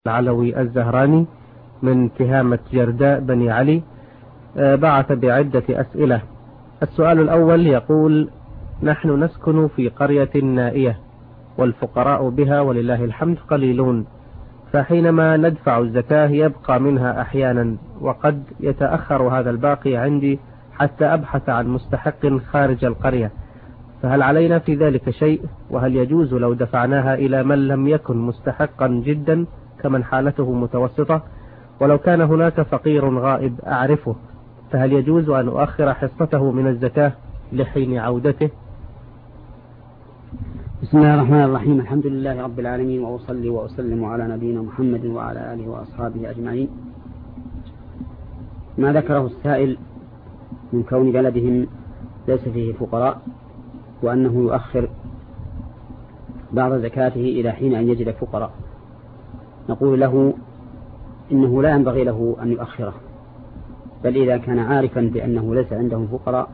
العلوي الزهراني من تهامة جرداء بني علي بعث بعدة أسئلة. السؤال الأول يقول: نحن نسكن في قرية نائية والفقراء بها ولله الحمد قليلون، فحينما ندفع الزكاة يبقى منها أحيانا، وقد يتأخر هذا الباقي عندي حتى أبحث عن مستحق خارج القرية، فهل علينا في ذلك شيء؟ وهل يجوز لو دفعناها إلى من لم يكن مستحقا جدا كمن حالته متوسطة؟ ولو كان هناك فقير غائب أعرفه، فهل يجوز أن أؤخر حصته من الزكاة لحين عودته؟ بسم الله الرحمن الرحيم. الحمد لله رب العالمين، وأصلي وأسلم على نبينا محمد وعلى آله وأصحابه أجمعين. ما ذكره السائل من كون بلدهم ليس فيه فقراء، وأنه يؤخر بعض زكاته إلى حين أن يجد فقراء، نقول له إنه لا ينبغي له أن يؤخره، بل إذا كان عارفا بأنه ليس عندهم فقراء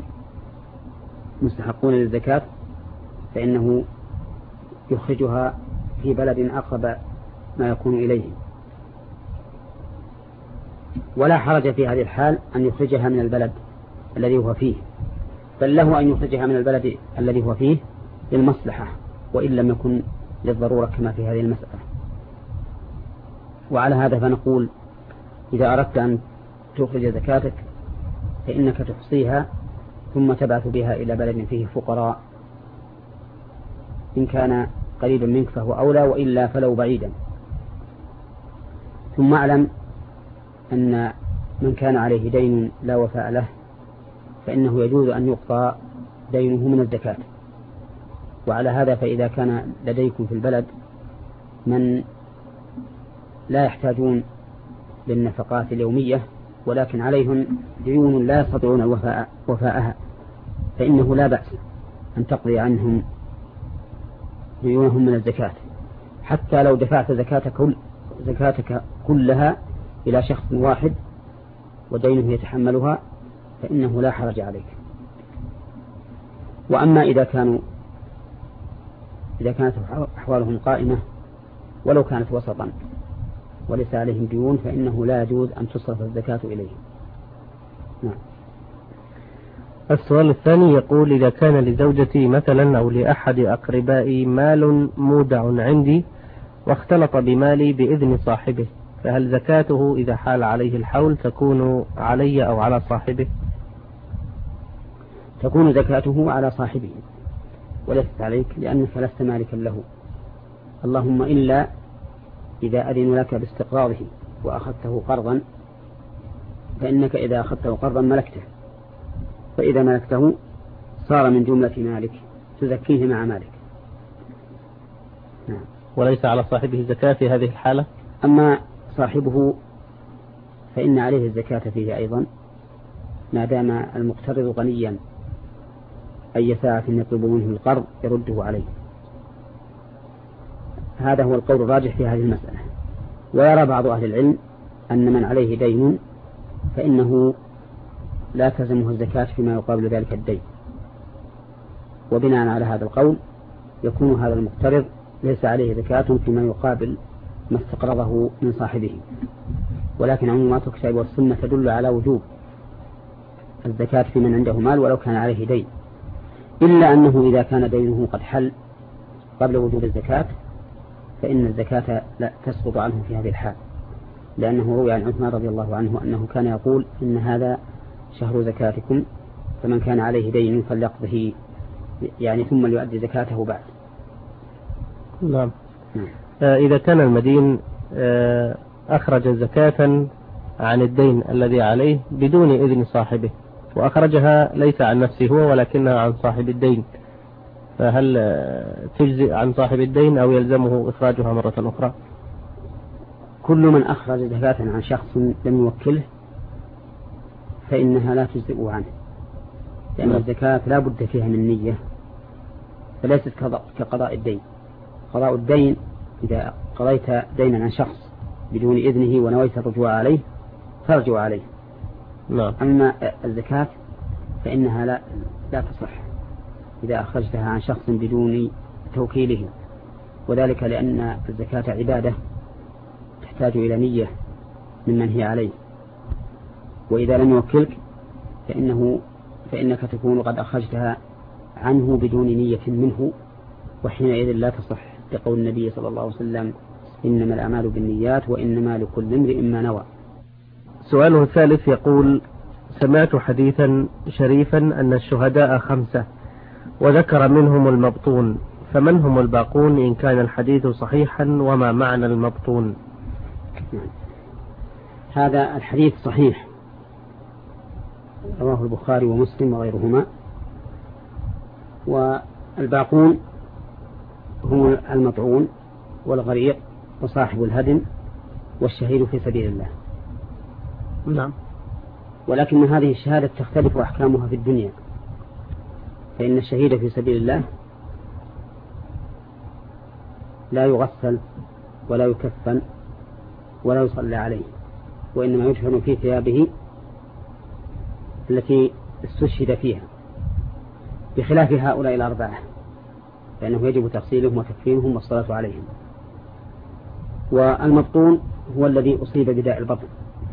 مستحقون للزكاة فإنه يخرجها في بلد أقرب ما يكون إليه، ولا حرج في هذه الحال أن يخرجها من البلد الذي هو فيه، بل له أن يخرجها من البلد الذي هو فيه للمصلحة وإن لم يكن للضرورة كما في هذه المسألة. وعلى هذا فنقول: إذا أردت أن تخرج زكاتك فإنك تحصيها ثم تبعث بها إلى بلد فيه فقراء، إن كان قريبا منك فهو أولى، وإلا فلو بعيدا. ثم اعلم أن من كان عليه دين لا وفاء له فإنه يجوز أن يقضى دينه من الزكاة. وعلى هذا فإذا كان لديكم في البلد من لا يحتاجون للنفقات اليومية ولكن عليهم ديون لا يستطيعون وفاءها، فإنه لا بأس أن تقضي عنهم ديونهم من الزكاة، حتى لو دفعت زكاتك كلها إلى شخص واحد ودينه يتحملها فإنه لا حرج عليك. وأما إذا كانت أحوالهم قائمة ولو كانت وسطا وليس عليهم ديون فإنه لا يجوز أن تصرف الزكاة إليهم. نعم. السؤال الثاني يقول: إذا كان لزوجتي مثلا أو لأحد أقربائي مال مودع عندي واختلط بمالي بإذن صاحبه، فهل زكاته إذا حال عليه الحول تكون علي أو على صاحبه؟ تكون زكاته على صاحبه وليست عليك، لأنك لست مالكا له، اللهم إلا إذا أذن لك باستقراضه وأخذته قرضا، فإنك إذا أخذته قرضا ملكته، فإذا ملكته صار من جملة مالك تزكيه مع مالك. نعم. وليس على صاحبه زكاة في هذه الحالة؟ أما صاحبه فإن عليه الزكاة فيه أيضا ما دام المقترض غنيا، أي ساعة يطلب منه القرض يرده عليه. هذا هو القول الراجح في هذه المسألة. ويرى بعض أهل العلم أن من عليه دين فإنه لا تلزمه الزكاة فيما يقابل ذلك الدين، وبناء على هذا القول يكون هذا المقترض ليس عليه زكاة فيما يقابل ما استقرضه من صاحبه. ولكن عمومات الكتاب والسنة تدل على وجوب الزكاة في من عنده مال ولو كان عليه دين، إلا أنه إذا كان دينه قد حل قبل وجوب الزكاة فإن الزكاة لا تسقط عنه في هذه الحال، لأنه روي عن عثمان رضي الله عنه أنه كان يقول: إن هذا شهر زكاتكم، فمن كان عليه دين فليقضه، يعني ثم ليؤدي زكاته بعد. نعم. إذا كان المدين أخرج زكاة عن الدين الذي عليه بدون إذن صاحبه، وأخرجها ليس عن نفسه هو ولكنها عن صاحب الدين، فهل تجزئ عن صاحب الدين أو يلزمه إخراجها مرة أخرى؟ كل من أخرج زكاة عن شخص لم يوكله فإنها لا تجزئ عنه، لأن الزكاة لا بد فيها من نية، فليست كقضاء الدين. قضاء الدين إذا قضيت دينا عن شخص بدون إذنه ونويت الرجوع عليه ترجع عليه. أما الزكاة فإنها لا تصح إذا أخرجتها عن شخص بدون توكيله، وذلك لأن الزكاة عبادة تحتاج إلى نية ممن هي عليه، وإذا لم يوكلك فإنك تكون قد أخرجتها عنه بدون نية منه، وحينئذ لا تصح، لقول النبي صلى الله عليه وسلم: إنما الأعمال بالنيات وإنما لكل امرئ ما نوى. سؤاله الثالث يقول: سمعت حديثا شريفا أن الشهداء 5 وذكر منهم المبطون، فمن هم الباقون إن كان الحديث صحيحا، وما معنى المبطون؟ هذا الحديث صحيح، رواه البخاري ومسلم وغيرهما. والباقون هم المطعون والغريق وصاحب الهدم والشهيد في سبيل الله. نعم. ولكن هذه الشهادة تختلف أحكامها في الدنيا، فإن الشهيد في سبيل الله لا يغسل ولا يكفن ولا يصلى عليه، وإنما يدفن في ثيابه التي استشهد فيها، بخلاف هؤلاء 4 فإنه يجب تغسيلهم وتكفينهم والصلاة عليهم. والمبطون هو الذي أصيب بداء البطن،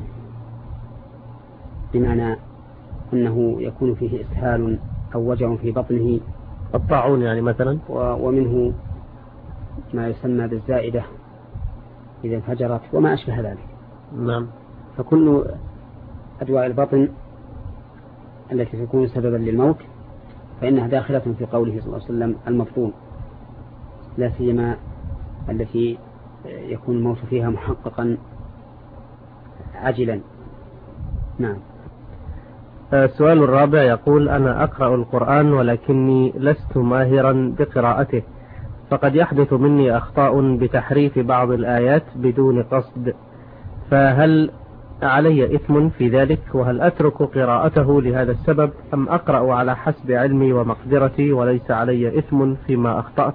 بمعنى أنه يكون فيه إسهال أو وجع في بطنه، الطاعون يعني مثلا، ومنه ما يسمى بالزائدة إذا انفجرت وما أشبه ذلك. نعم. فكل أدواء البطن التي تكون سببا للموت فإنها داخلة في قوله صلى الله عليه وسلم المبطون، لا سيما التي يكون الموت فيها محققا عاجلا. نعم. السؤال الرابع يقول: أنا أقرأ القرآن ولكني لست ماهرا بقراءته، فقد يحدث مني أخطاء بتحريف بعض الآيات بدون قصد، فهل علي إثم في ذلك؟ وهل أترك قراءته لهذا السبب، أم أقرأ على حسب علمي ومقدرتي وليس علي إثم فيما أخطأت؟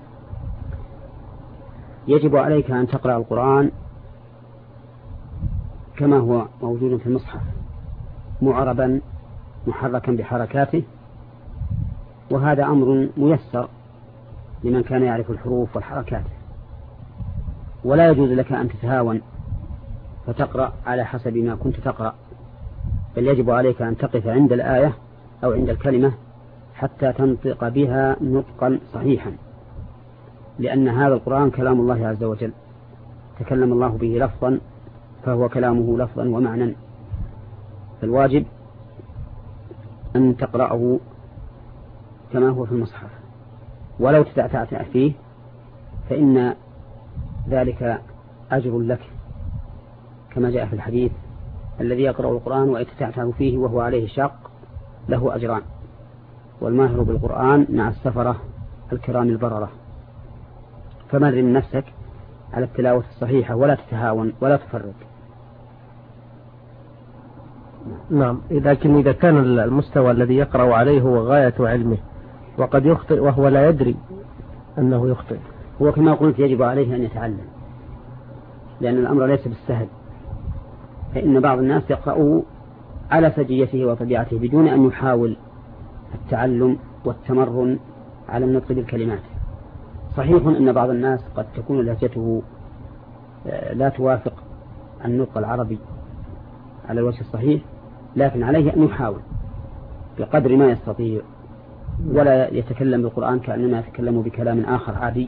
يجب عليك أن تقرأ القرآن كما هو موجود في المصحف، معربا محركا بحركاته، وهذا أمر ميسر لمن كان يعرف الحروف والحركات. ولا يجوز لك أن تتهاون فتقرأ على حسب ما كنت تقرأ، بل يجب عليك أن تقف عند الآية أو عند الكلمة حتى تنطق بها نطقا صحيحا، لأن هذا القرآن كلام الله عز وجل، تكلم الله به لفظا فهو كلامه لفظا ومعنى، فالواجب أن تقرأه كما هو في المصحف، ولو تتعتعت فيه فإن ذلك أجر لك، كما جاء في الحديث: الذي يقرأ القرآن ويتتعتع فيه وهو عليه شاق له أجران، والماهر بالقرآن مع السفرة الكرام البررة. فمرن نفسك على التلاوة الصحيحة ولا تتهاون ولا تفرق. نعم. لكن إذا كان المستوى الذي يقرأ عليه هو غاية علمه وقد يخطئ وهو لا يدري أنه يخطئ، هو كما قلت يجب عليه أن يتعلم، لأن الأمر ليس بالسهل، فإن بعض الناس يقرأه على سجيته وطبيعته بدون أن يحاول التعلم والتمرن على النطق بالكلمات. صحيح أن بعض الناس قد تكون لهجته لا توافق النطق العربي على الوجه الصحيح، لكن عليه أن يحاول بقدر ما يستطيع، ولا يتكلم بالقرآن كأنما يتكلم بكلام آخر عادي.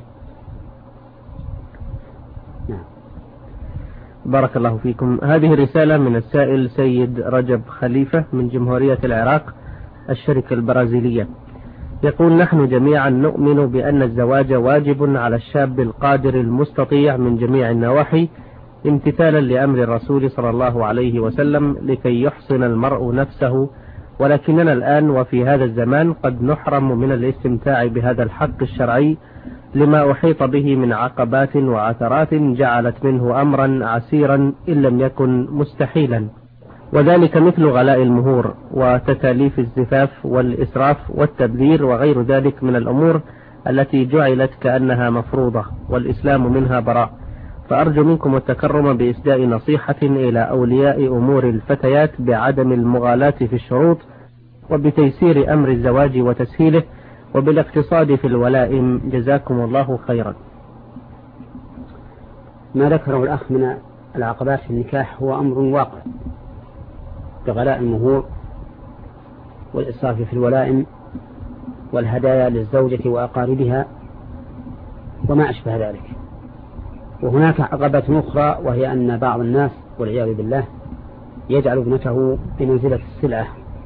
نعم. بارك الله فيكم. هذه رسالة من السائل سيد رجب خليفة من جمهورية العراق الشركة البرازيلية، يقول: نحن جميعا نؤمن بأن الزواج واجب على الشاب القادر المستطيع من جميع النواحي، امتثالا لأمر الرسول صلى الله عليه وسلم لكي يحصن المرء نفسه، ولكننا الآن وفي هذا الزمان قد نحرم من الاستمتاع بهذا الحق الشرعي لما أحيط به من عقبات وعثرات جعلت منه أمرا عسيرا إن لم يكن مستحيلا، وذلك مثل غلاء المهور وتكاليف الزفاف والإسراف والتبذير وغير ذلك من الأمور التي جعلت كأنها مفروضة والإسلام منها براء. فأرجو منكم التكرم بإسداء نصيحة إلى أولياء أمور الفتيات بعدم المغالاة في الشروط، وبتيسير أمر الزواج وتسهيله، وبالاقتصاد في الولائم، جزاكم الله خيرا. ما ذكره الأخ من العقبات في النكاح هو أمر واقع بغلاء المهور والإسراف في الولائم والهدايا للزوجة وأقاربها وما أشبه ذلك. وهناك عقبة أخرى وهي أن بعض الناس والعياذ بالله يجعل ابنته بمنزلة السلعة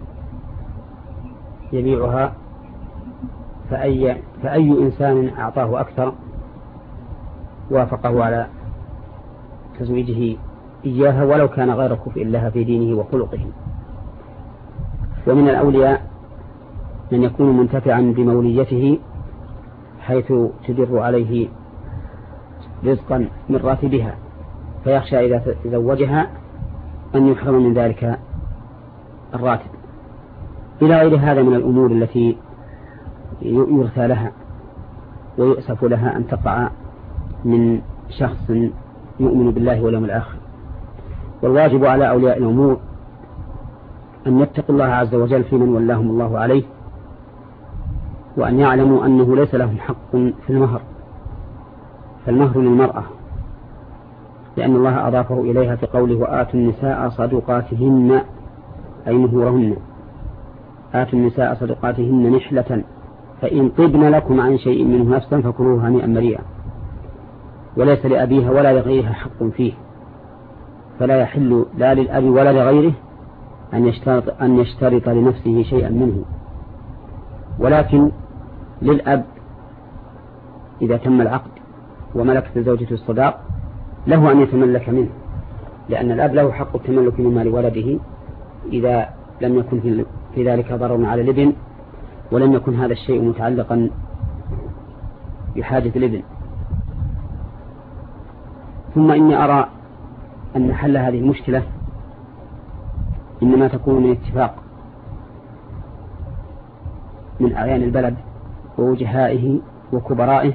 يبيعها، فأي إنسان أعطاه أكثر وافقه على تزويجه إياها ولو كان غير كفء لها في دينه وخلقه. ومن الأولياء من يكون منتفعا بموليته حيث تدر عليه رزقا من راتبها فيخشى إذا تزوجها أن يحرم من ذلك الراتب، إلى غير هذا من الأمور التي يرثى لها ويؤسف لها أن تقع من شخص يؤمن بالله واليوم الآخر. والواجب على أولياء الأمور أن يتقوا الله عز وجل في من ولاهم الله عليه، وأن يعلموا أنه ليس لهم حق في المهر، فالمهر للمرأة، لأن الله أضافه إليها في قوله وآتوا النساء صدقاتهن أي مهورهن، آتوا النساء صدقاتهن نحلة فإن طبن لكم عن شيء منه نفسا فكلوه هنيئا مريئا، وليس لأبيها ولا لغيرها حق فيه، فلا يحل لا للأب ولا لغيره أن يشترط لنفسه شيئا منه، ولكن للأب إذا تم العقد وملكت زوجته الصداق له أن يتملك منه، لأن الأب له حق التملك من مال ولده إذا لم يكن في ذلك ضرر على الابن ولم يكن هذا الشيء متعلقا بحاجة الابن. ثم إني أرى أن حل هذه المشكلة إنما تكون من اتفاق من أعيان البلد ووجهائه وكبرائه،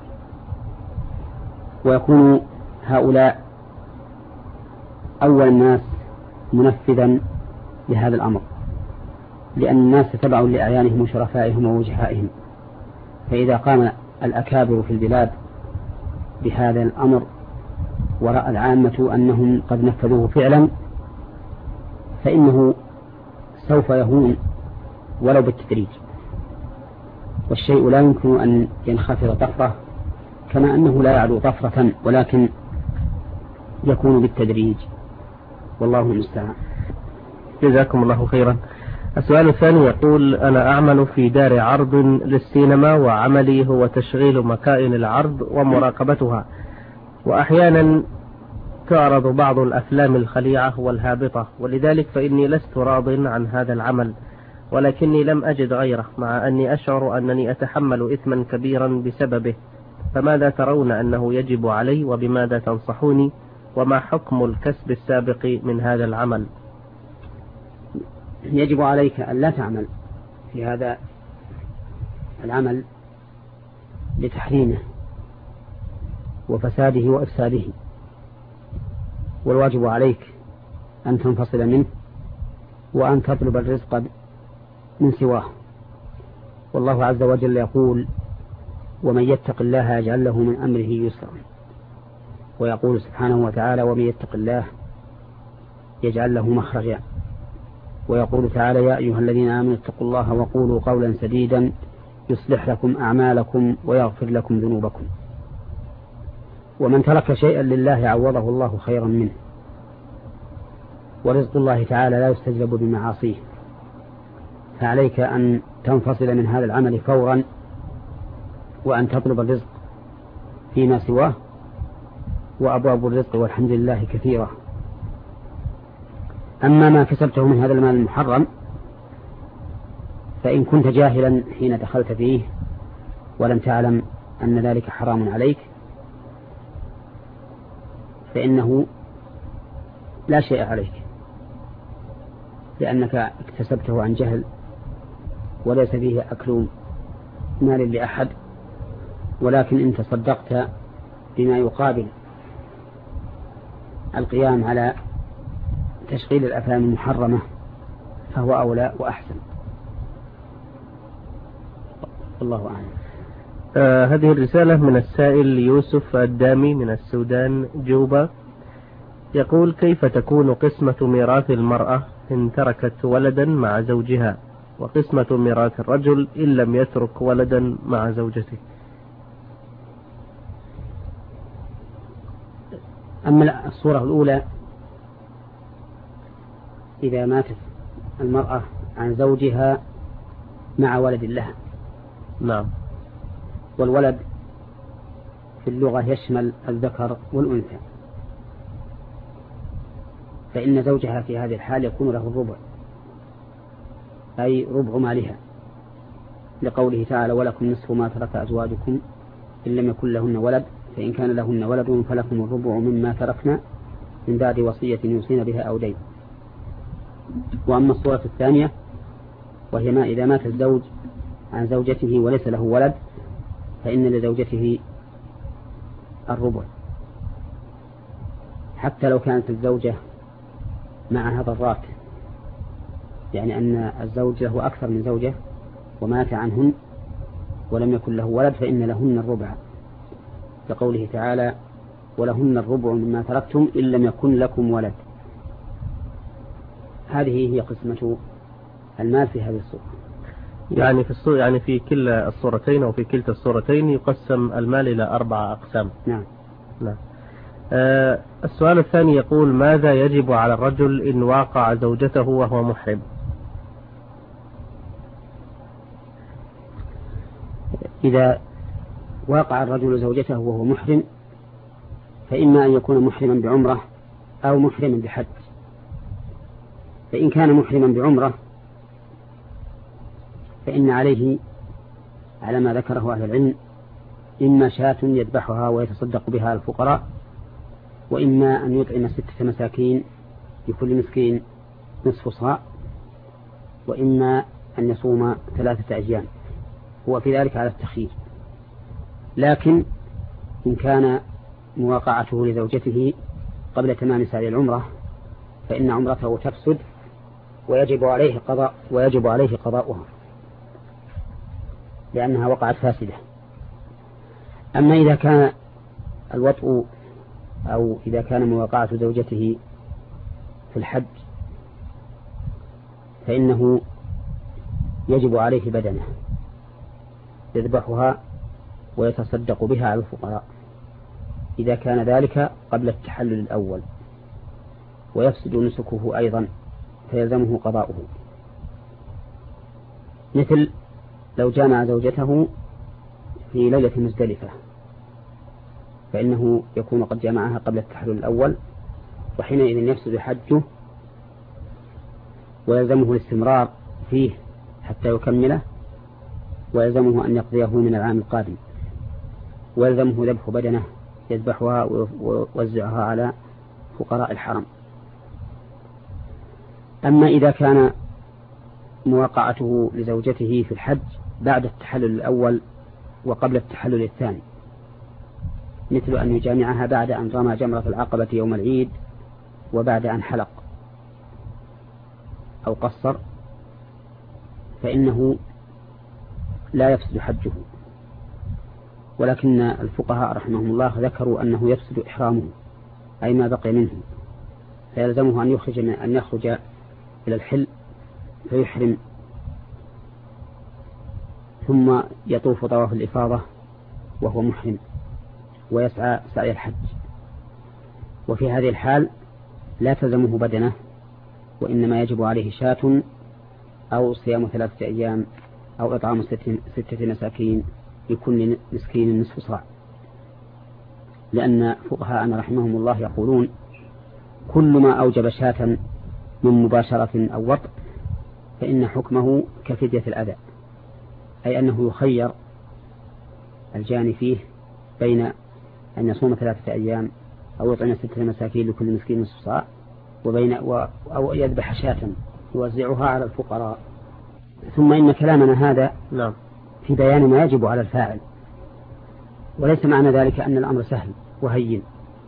ويكون هؤلاء أول الناس منفذا لهذا الأمر، لأن الناس تبع لأعيانهم وشرفائهم ووجهائهم، فإذا قام الأكابر في البلاد بهذا الأمر ورأى العامة أنهم قد نفذوه فعلا فإنه سوف يهون ولو بالتدريج، والشيء لا يمكن أن ينخفض طفرة كما أنه لا يعلو طفرة، ولكن يكون بالتدريج، والله المستعان. جزاكم الله خيرا. السؤال الثاني يقول أنا أعمل في دار عرض للسينما وعملي هو تشغيل مكائن العرض ومراقبتها، وأحيانا تعرض بعض الأفلام الخليعة والهابطة، ولذلك فإني لست راض عن هذا العمل، ولكني لم أجد غيره مع أني أشعر أنني أتحمل إثما كبيرا بسببه، فماذا ترون أنه يجب علي وبماذا تنصحوني، وما حكم الكسب السابق من هذا العمل؟ يجب عليك أن لا تعمل في هذا العمل لتحريمه وفساده وإفساده، والواجب عليك أن تنفصل منه وأن تطلب الرزق من سواه. والله عز وجل يقول ومن يتق الله يجعل له من أمره يسرا، ويقول سبحانه وتعالى ومن يتق الله يجعل له مخرجا، ويقول تعالى يا أيها الذين آمنوا اتقوا الله وقولوا قولا سديدا يصلح لكم أعمالكم ويغفر لكم ذنوبكم. ومن ترك شيئا لله عوضه الله خيرا منه، ورزق الله تعالى لا يستجلب بمعاصيه، فعليك أن تنفصل من هذا العمل فورا وأن تطلب الرزق فيما سواه، وأبواب الرزق والحمد لله كثيرة. أما ما كسبته من هذا المال المحرم فإن كنت جاهلا حين دخلت فيه ولم تعلم أن ذلك حرام عليك فإنه لا شيء عليك، لأنك اكتسبته عن جهل وليس فيه أكل مال لأحد، ولكن إن تصدقت بما يقابل القيام على تشغيل الأفلام المحرمة فهو أولى وأحسن. الله أعلم. هذه الرسالة من السائل يوسف الدامي من السودان جوبا، يقول: كيف تكون قسمة ميراث المرأة إن تركت ولدا مع زوجها، وقسمة ميراث الرجل إن لم يترك ولدا مع زوجته؟ أما الصورة الأولى، إذا ماتت المرأة عن زوجها مع ولد لها. نعم. والولد في اللغة يشمل الذكر والأنثى، فإن زوجها في هذه الحال يكون له الربع، أي ربع مالها، لقوله تعالى: ولكم نصف ما ترك أزواجكم إن لم يكن لهن ولد، فإن كان لهن ولد فلكم الربع مما تركنا من بعد وصية يوصين بها أو دين. وأما الصورة الثانية، وهي ما إذا مات الزوج عن زوجته وليس له ولد، فإن لزوجته الربع، حتى لو كانت الزوجة معها ضرات، يعني أن الزوج له أكثر من زوجة ومات عنهن ولم يكن له ولد، فإن لهن الربع، كقوله تعالى: ولهن الربع مما تركتم إن لم يكن لكم ولد. هذه هي قسمة المال في هذه الصورة. يعني في كلا الصورتين أو في كلتا الصورتين يقسم المال إلى 4 أقسام. نعم. نعم. السؤال الثاني يقول: ماذا يجب على الرجل إن واقع زوجته وهو محرم؟ إذا واقع الرجل زوجته وهو محرم، فإما أن يكون محرما بعمرة أو محرما بحج. فإن كان محرما بعمرة فإن عليه على ما ذكره أهل العلم إما شاة يذبحها ويتصدق بها على الفقراء، وإما أن يطعم 6 مساكين لكل مسكين نصف صاع، وإما أن يصوم 3 أيام. هو في ذلك على التخيير. لكن إن كان مواقعته لزوجته قبل تمام سعي العمرة فإن عمرته تفسد ويجب عليه قضاؤها لأنها وقعت فاسدة. أما إذا كان الوطء أو إذا كان مواقعة زوجته في الحج فإنه يجب عليه بدنه يذبحها ويتصدق بها على الفقراء إذا كان ذلك قبل التحلل الأول، ويفسد نسكه أيضا فيلزمه قضاؤه، مثل لو جامع زوجته في ليلة مزدلفة فإنه يكون قد جامعها قبل التحلل الأول، وحينئذ يفسد حجه ويلزمه الاستمرار فيه حتى يكمله، ويلزمه أن يقضيه من العام القادم، ويلزمه ذبح بدنه يذبحها ويوزعها على فقراء الحرم. أما إذا كان مواقعته لزوجته في الحج بعد التحلل الأول وقبل التحلل الثاني، مثل أن يجامعها بعد أن رمى جمرة العقبة يوم العيد وبعد أن حلق أو قصر، فإنه لا يفسد حجه، ولكن الفقهاء رحمهم الله ذكروا أنه يفسد إحرامه أي ما بقي منه، فيلزمه أن يخرج إلى الحل فيحرم ثم يطوف طواف الإفاضة وهو محرم ويسعى سعي الحج. وفي هذه الحال لا تلزمه بدنه، وإنما يجب عليه شاة أو صيام 3 أيام أو إطعام 6 مساكين لكل مسكين نصف صاع، لأن فقهاءنا رحمهم الله يقولون كل ما أوجب شاة من مباشرة أو وطء فإن حكمه كفدية الأذى، أي أنه يخير الجاني فيه بين أن يصوم 3 أيام أو يطعم 6 مساكين لكل مسكين نصف صاع أو يذبح شاة يوزعها على الفقراء. ثم إن كلامنا هذا في بيان ما يجب على الفاعل، وليس معنى ذلك أن الأمر سهل وهين،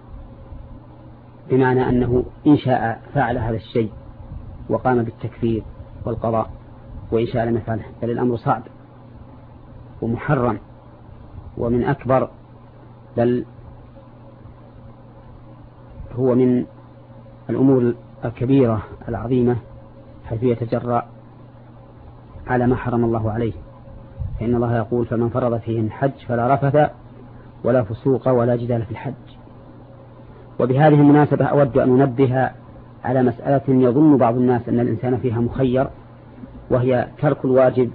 بمعنى أنه إن شاء فعل هذا الشيء وقام بالتكفير والقضاء، وإن شاء لم يفعله، بل الأمر صعب ومحرم ومن أكبر، بل هو من الأمور الكبيرة العظيمة حيث يتجرأ على ما حرم الله عليه، فإن الله يقول: فمن فرض فيهن حج فلا رفث ولا فسوق ولا جدال في الحج. وبهذه المناسبة أود أن أنبه على مسألة يظن بعض الناس أن الإنسان فيها مخير، وهي ترك الواجب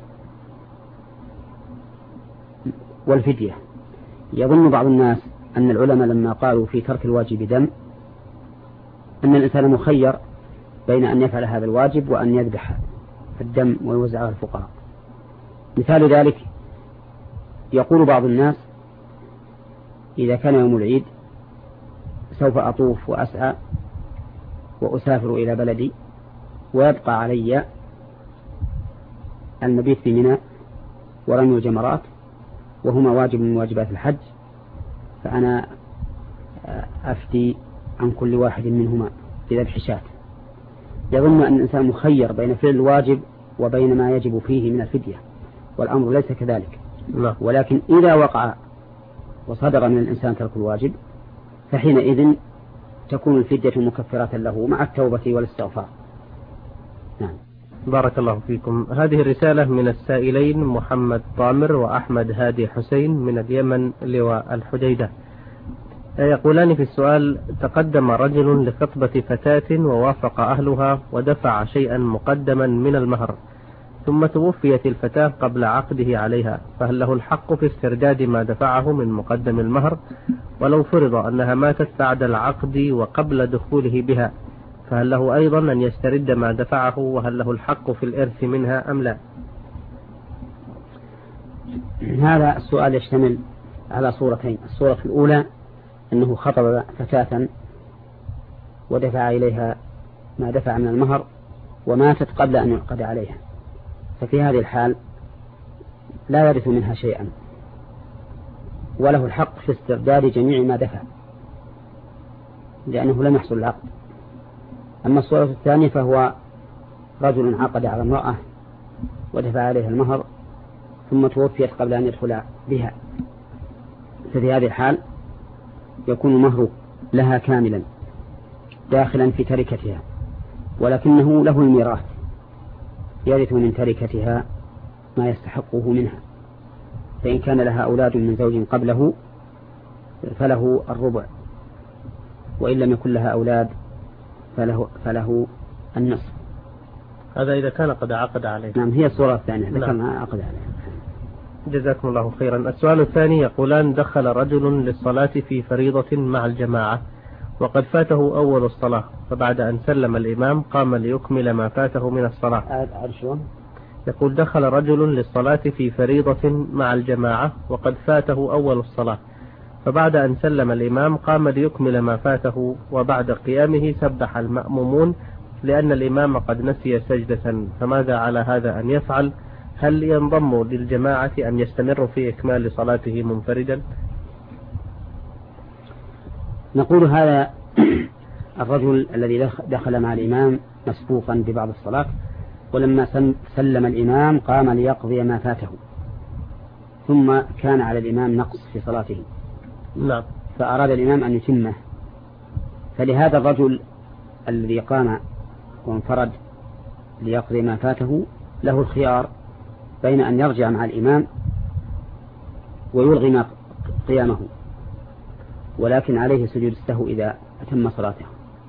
والفدية. يظن بعض الناس أن العلماء لما قالوا في ترك الواجب دم أن الإنسان مخير بين أن يفعل هذا الواجب وأن يذبح الدم ويوزع على الفقراء. مثال ذلك: يقول بعض الناس: إذا كان يوم العيد سوف أطوف وأسعى وأسافر إلى بلدي ويبقى علي المبيت في منى ورمي الجمرات، وهما واجب من واجبات الحج، فأنا أفتي عن كل واحد منهما بذبح شاة. يظن أن الإنسان مخير بين فعل الواجب وبين ما يجب فيه من الفدية، والأمر ليس كذلك. ولكن إذا وقع وصدر من الإنسان ترك الواجب فحينئذ تكون الفدية مكفرة له مع التوبة والاستغفار. نعم. بارك الله فيكم. هذه الرسالة من السائلين محمد طامر وأحمد هادي حسين من اليمن لواء الحديدة، يقولان في السؤال: تقدم رجل لخطبة فتاة ووافق أهلها ودفع شيئا مقدما من المهر، ثم توفيت الفتاة قبل عقده عليها، فهل له الحق في استرداد ما دفعه من مقدم المهر؟ ولو فرض أنها ماتت بعد العقد وقبل دخوله بها، فهل له أيضا أن يسترد ما دفعه؟ وهل له الحق في الإرث منها أم لا؟ هذا السؤال يشتمل على صورتين. الصورة الأولى أنه خطب فتاة ودفع إليها ما دفع من المهر وماتت قبل أن يعقد عليها، ففي هذه الحال لا يرث منها شيئا، وله الحق في استرداد جميع ما دفع لأنه لم يحصل العقد. أما الصورة الثانية فهو رجل عقد على امرأة ودفع عليها المهر ثم توفيت قبل أن يدخل بها، ففي هذه الحال يكون المهر لها كاملا داخلا في تركتها، ولكنه له الميراث، يرث من تركتها ما يستحقه منها. فإن كان لها أولاد من زوج قبله فله الربع، وإن لم يكن لها أولاد فله النصف. هذا إذا كان قد عقد عليه. نعم، هي الصورة الثانية إذا كان عقد عليه. جزاكم الله خيرا. السؤال الثاني يقولان: دخل رجل للصلاة في فريضة مع الجماعة وقد فاته أول الصلاة، فبعد أن سلم الإمام قام ليكمل ما فاته من الصلاة. يقول: دخل رجل للصلاة في فريضة مع الجماعة وقد فاته أول الصلاة، فبعد أن سلم الإمام قام ليكمل ما فاته، وبعد قيامه سبح المأمومون لأن الإمام قد نسي سجدة، فماذا على هذا أن يفعل؟ هل ينضم للجماعة أم يستمر في إكمال صلاته منفردا؟ نقول هذا الرجل الذي دخل مع الإمام مسبوقا ببعض الصلاة، ولما سلم الإمام قام ليقضي ما فاته، ثم كان على الإمام نقص في صلاته. نعم. فأراد الإمام أن يتمه، فلهذا الرجل الذي قام وانفرد ليقضي ما فاته له الخيار بين أن يرجع مع الإمام ويلغي قيامه، ولكن عليه سجود السهو إذا أتم صلاته،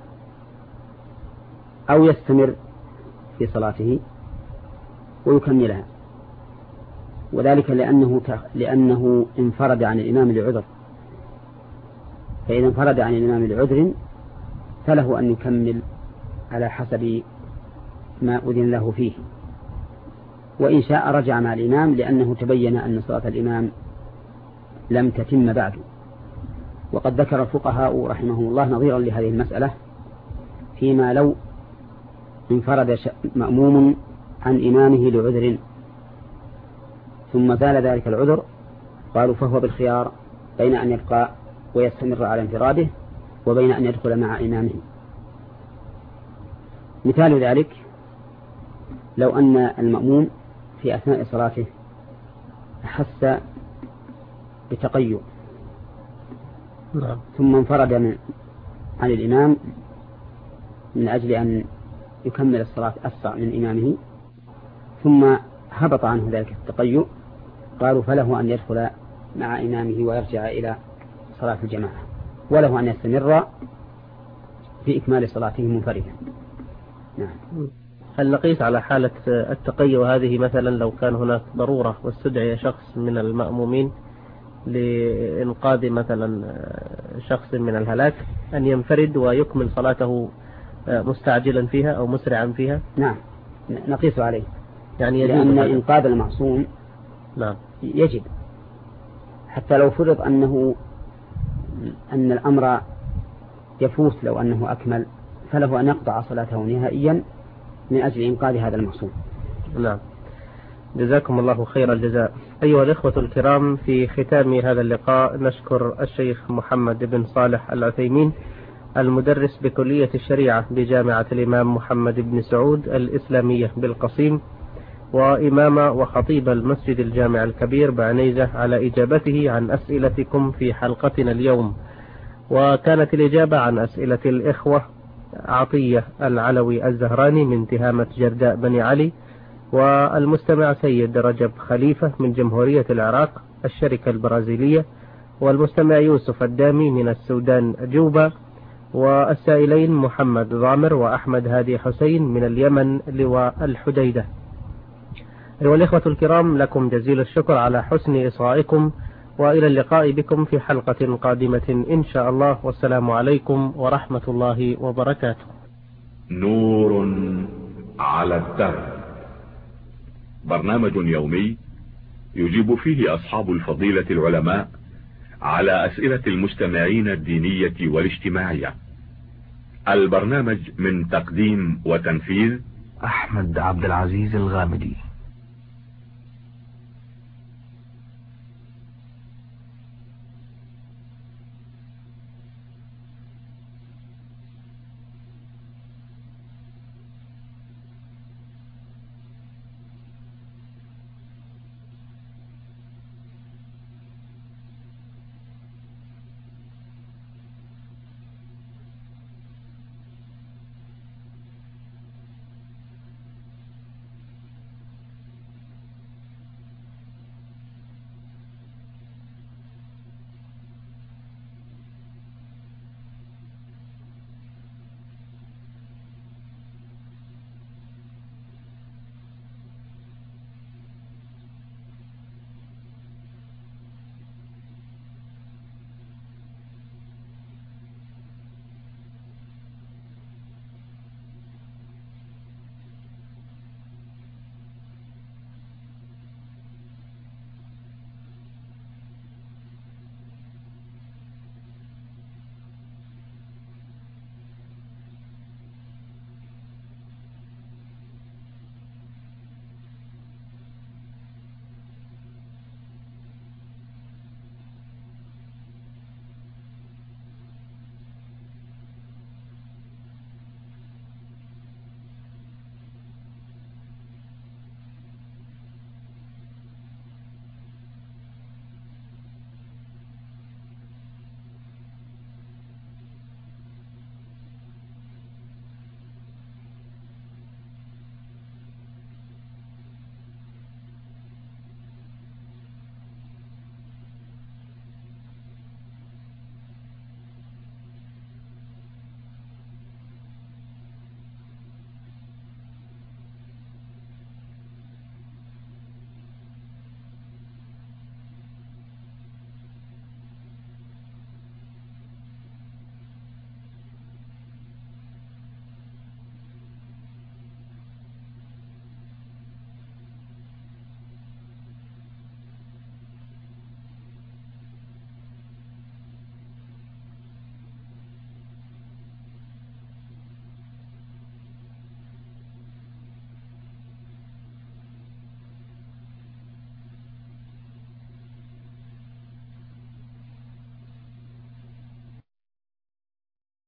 أو يستمر في صلاته ويكملها، وذلك لأنه انفرد عن الإمام لعذر، فإذا انفرد عن الإمام لعذر فله أن يكمل على حسب ما أذن له فيه، وإن شاء رجع مع الإمام لأنه تبين أن صلاة الإمام لم تتم بعد. وقد ذكر الفقهاء رحمهم الله نظيرا لهذه المسألة فيما لو انفرد مأموم عن إمامه لعذر ثم زال ذلك العذر، قالوا فهو بالخيار بين أن يبقى ويستمر على انفراده وبين أن يدخل مع إمامه. مثال ذلك لو أن المأموم في أثناء صلاته أحس بتقيؤ ثم انفرد عن الإمام من أجل أن يكمل الصلاة أسرع من إمامه، ثم هبط عنه ذلك التقيؤ، قالوا فله أن يدخل مع إمامه ويرجع إلى صلاة الجماعة، وله أن يستمر في إكمال صلاته منفردا. نعم. هل نقيس على حالة التقيؤ هذه مثلا لو كان هناك ضرورة واستدعي شخص من المأمومين لإنقاذ مثلا شخص من الهلاك أن ينفرد ويكمل صلاته مستعجلا فيها أو مسرعا فيها؟ نعم، نقيس عليه، يعني لأن إنقاذ المعصوم نعم يجب، حتى لو فرض أن الأمر يفوت لو أنه أكمل، فله أن يقطع صلاته نهائيا من أجل إنقاذ هذا المعصوم. نعم، جزاكم الله خير الجزاء. أيها الإخوة الكرام، في ختام هذا اللقاء نشكر الشيخ محمد بن صالح العثيمين المدرس بكلية الشريعة بجامعة الإمام محمد بن سعود الإسلامية بالقصيم، وإمام وخطيب المسجد الجامع الكبير بعنيزة، على إجابته عن أسئلتكم في حلقتنا اليوم. وكانت الإجابة عن أسئلة الإخوة عطية العلوي الزهراني من تهامة جرداء بني علي، والمستمع سيد رجب خليفة من جمهورية العراق الشركة البرازيلية، والمستمع يوسف الدامي من السودان جوبا، والسائلين محمد ضامر وأحمد هادي حسين من اليمن لواء الحديدة. أيها الإخوة الكرام، لكم جزيل الشكر على حسن إصغائكم، وإلى اللقاء بكم في حلقة قادمة إن شاء الله، والسلام عليكم ورحمة الله وبركاته. نور على الدرب، برنامج يومي يجيب فيه أصحاب الفضيلة العلماء على أسئلة المستمعين الدينية والاجتماعية. البرنامج من تقديم وتنفيذ أحمد عبد العزيز الغامدي.